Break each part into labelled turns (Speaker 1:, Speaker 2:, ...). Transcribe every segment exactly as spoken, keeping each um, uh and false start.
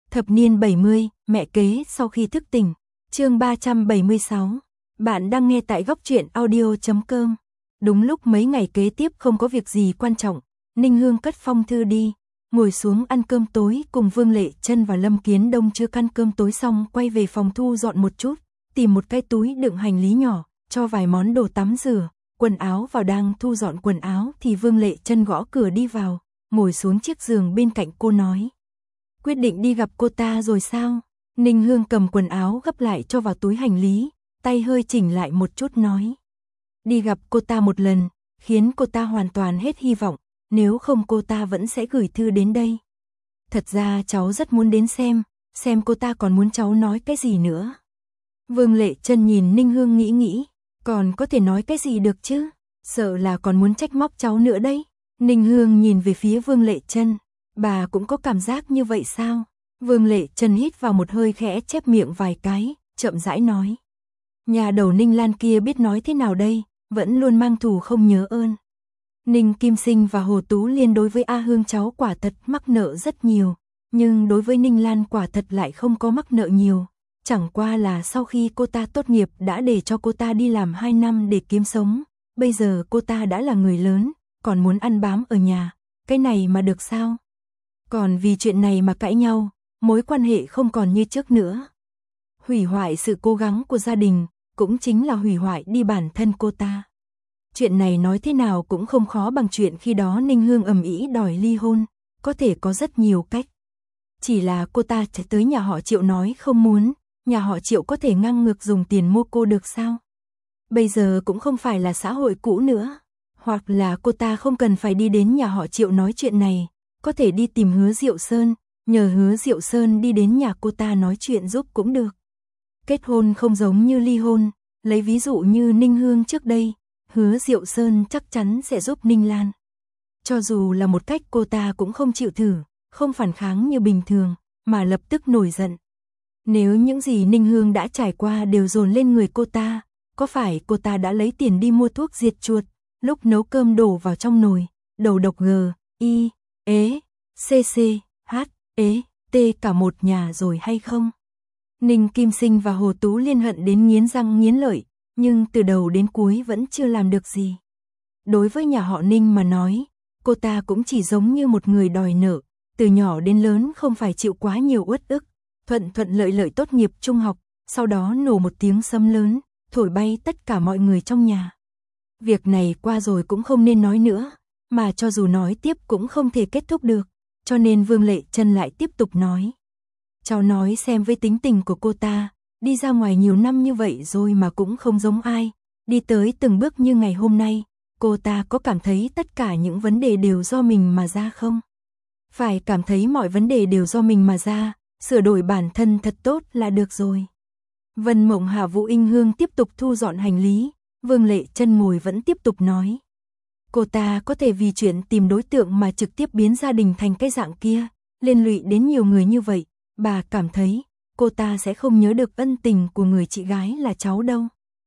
Speaker 1: Thập niên bảy mươi, mẹ kế sau khi thức tỉnh. Chương ba trăm bảy mươi sáu. Bạn đang nghe tại góc truyện audio chấm com. Đúng lúc mấy ngày kế tiếp không có việc gì quan trọng, Ninh Hương cất phong thư đi, ngồi xuống ăn cơm tối cùng Vương Lệ Trân và Lâm Kiến Đông. Chưa ăn cơm tối xong quay về phòng thu dọn một chút, tìm một cái túi đựng hành lý nhỏ, cho vài món đồ tắm rửa, quần áo vào. Đang thu dọn quần áo thì Vương Lệ Trân gõ cửa đi vào, ngồi xuống chiếc giường bên cạnh cô nói: "Quyết định đi gặp cô ta rồi sao?" Ninh Hương cầm quần áo gấp lại cho vào túi hành lý, tay hơi chỉnh lại một chút nói: "Đi gặp cô ta một lần, khiến cô ta hoàn toàn hết hy vọng, nếu không cô ta vẫn sẽ gửi thư đến đây. Thật ra cháu rất muốn đến xem, xem cô ta còn muốn cháu nói cái gì nữa." Vương Lệ Trân nhìn Ninh Hương nghĩ nghĩ, còn có thể nói cái gì được chứ, sợ là còn muốn trách móc cháu nữa đấy. Ninh Hương nhìn về phía Vương Lệ Trân, bà cũng có cảm giác như vậy sao? Vương Lệ Trân hít vào một hơi khẽ chép miệng vài cái, chậm rãi nói: "Nhà đầu Ninh Lan kia biết nói thế nào đây, vẫn luôn mang thù không nhớ ơn. Ninh Kim Sinh và Hồ Tú Liên đối với A Hương cháu quả thật mắc nợ rất nhiều, nhưng đối với Ninh Lan quả thật lại không có mắc nợ nhiều. Chẳng qua là sau khi cô ta tốt nghiệp đã để cho cô ta đi làm hai năm để kiếm sống, bây giờ cô ta đã là người lớn, còn muốn ăn bám ở nhà, cái này mà được sao? Còn vì chuyện này mà cãi nhau, mối quan hệ không còn như trước nữa. Hủy hoại sự cố gắng của gia đình, cũng chính là hủy hoại đi bản thân cô ta. Chuyện này nói thế nào cũng không khó bằng chuyện khi đó Ninh Hương ầm ĩ đòi ly hôn, có thể có rất nhiều cách. Chỉ là cô ta chạy tới nhà họ Triệu nói không muốn, nhà họ Triệu có thể ngang ngược dùng tiền mua cô được sao? Bây giờ cũng không phải là xã hội cũ nữa, hoặc là cô ta không cần phải đi đến nhà họ Triệu nói chuyện này, có thể đi tìm Hứa Diệu Sơn, nhờ Hứa Diệu Sơn đi đến nhà cô ta nói chuyện giúp cũng được. Kết hôn không giống như ly hôn, lấy ví dụ như Ninh Hương trước đây, Hứa Diệu Sơn chắc chắn sẽ giúp Ninh Lan. Cho dù là một cách cô ta cũng không chịu thử, không phản kháng như bình thường, mà lập tức nổi giận. Nếu những gì Ninh Hương đã trải qua đều dồn lên người cô ta, có phải cô ta đã lấy tiền đi mua thuốc diệt chuột, lúc nấu cơm đổ vào trong nồi, đầu độc G, I, ế, C C, H, ế, T cả một nhà rồi hay không? Ninh Kim Sinh và Hồ Tú Liên hận đến nghiến răng nghiến lợi, nhưng từ đầu đến cuối vẫn chưa làm được gì. Đối với nhà họ Ninh mà nói, cô ta cũng chỉ giống như một người đòi nợ, từ nhỏ đến lớn không phải chịu quá nhiều uất ức, thuận thuận lợi lợi tốt nghiệp trung học, sau đó nổ một tiếng sấm lớn, thổi bay tất cả mọi người trong nhà. Việc này qua rồi cũng không nên nói nữa, mà cho dù nói tiếp cũng không thể kết thúc được, cho nên Vương Lệ Trân lại tiếp tục nói: "Cháu nói xem với tính tình của cô ta, đi ra ngoài nhiều năm như vậy rồi mà cũng không giống ai, đi tới từng bước như ngày hôm nay, cô ta có cảm thấy tất cả những vấn đề đều do mình mà ra không? Phải cảm thấy mọi vấn đề đều do mình mà ra, sửa đổi bản thân thật tốt là được rồi." Vân Mộng Hà Vũ Inh Hương tiếp tục thu dọn hành lý, Vương Lệ Trân ngồi vẫn tiếp tục nói: "Cô ta có thể vì chuyện tìm đối tượng mà trực tiếp biến gia đình thành cái dạng kia, liên lụy đến nhiều người như vậy, bà cảm thấy cô ta sẽ không nhớ được ân tình của người chị gái là cháu đâu."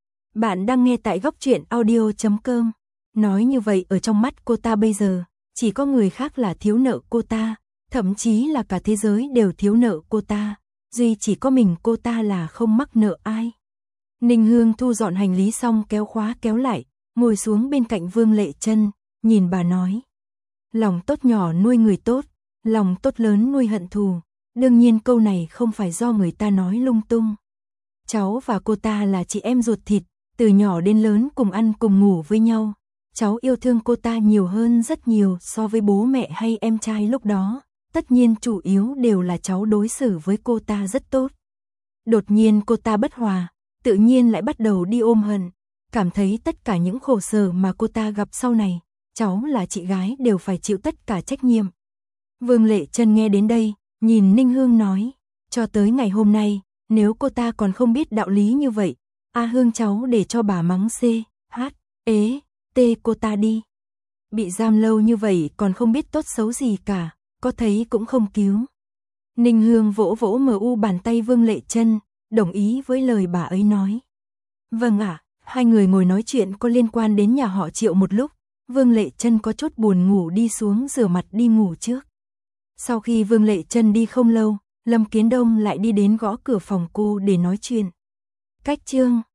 Speaker 1: Bạn đang nghe tại góc truyện audio chấm com. Nói như vậy ở trong mắt cô ta bây giờ, chỉ có người khác là thiếu nợ cô ta, thậm chí là cả thế giới đều thiếu nợ cô ta, duy chỉ có mình cô ta là không mắc nợ ai. Ninh Hương thu dọn hành lý xong kéo khóa kéo lại, ngồi xuống bên cạnh Vương Lệ Trân, nhìn bà nói: "Lòng tốt nhỏ nuôi người tốt, lòng tốt lớn nuôi hận thù, đương nhiên câu này không phải do người ta nói lung tung. Cháu và cô ta là chị em ruột thịt, từ nhỏ đến lớn cùng ăn cùng ngủ với nhau, cháu yêu thương cô ta nhiều hơn rất nhiều so với bố mẹ hay em trai lúc đó, tất nhiên chủ yếu đều là cháu đối xử với cô ta rất tốt. Đột nhiên cô ta bất hòa, tự nhiên lại bắt đầu đi ôm hận, cảm thấy tất cả những khổ sở mà cô ta gặp sau này, cháu là chị gái đều phải chịu tất cả trách nhiệm." Vương Lệ Trân nghe đến đây, nhìn Ninh Hương nói: "Cho tới ngày hôm nay, nếu cô ta còn không biết đạo lý như vậy, A Hương cháu để cho bà mắng C, H, ế, T cô ta đi. Bị giam lâu như vậy còn không biết tốt xấu gì cả, có thấy cũng không cứu." Ninh Hương vỗ vỗ mờ u bàn tay Vương Lệ Trân, đồng ý với lời bà ấy nói. "Vâng ạ." Hai người ngồi nói chuyện có liên quan đến nhà họ Triệu một lúc, Vương Lệ Trân có chút buồn ngủ đi xuống rửa mặt đi ngủ trước. Sau khi Vương Lệ Trân đi không lâu, Lâm Kiến Đông lại đi đến gõ cửa phòng cô để nói chuyện. Cách chương